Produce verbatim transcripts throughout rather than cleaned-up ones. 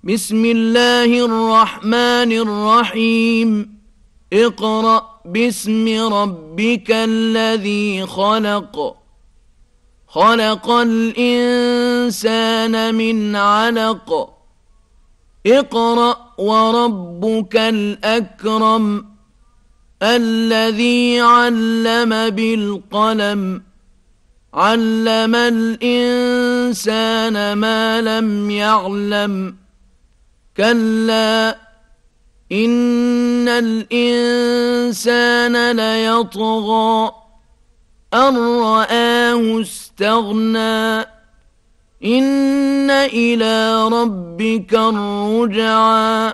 بسم الله الرحمن الرحيم اقرأ باسم ربك الذي خلق خلق الإنسان من علق اقرأ وربك الأكرم الذي علم بالقلم علم الإنسان ما لم يعلم كلا إن الإنسان ليطغى أن رآه استغنى إن إلى ربك الرجعى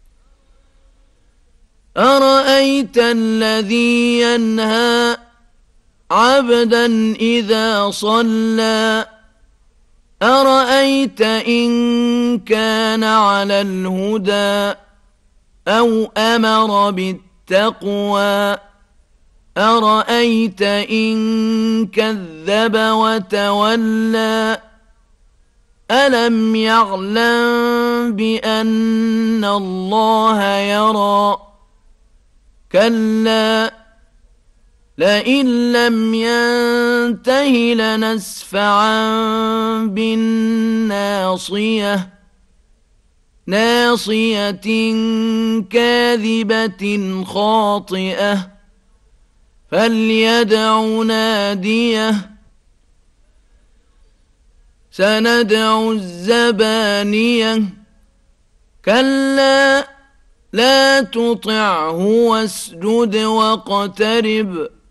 أرأيت الذي ينهى عبدا إذا صلى أرأيت إن كان على الهدى أو أمر بالتقوى أرأيت إن كذب وتولى ألم يعلم بأن الله يرى كلا لئن لم ينته لنسفعا بالناصية ناصية كاذبة خاطئة فليدع ناديه سندع الزبانية كلا لا تطعه واسجد واقترب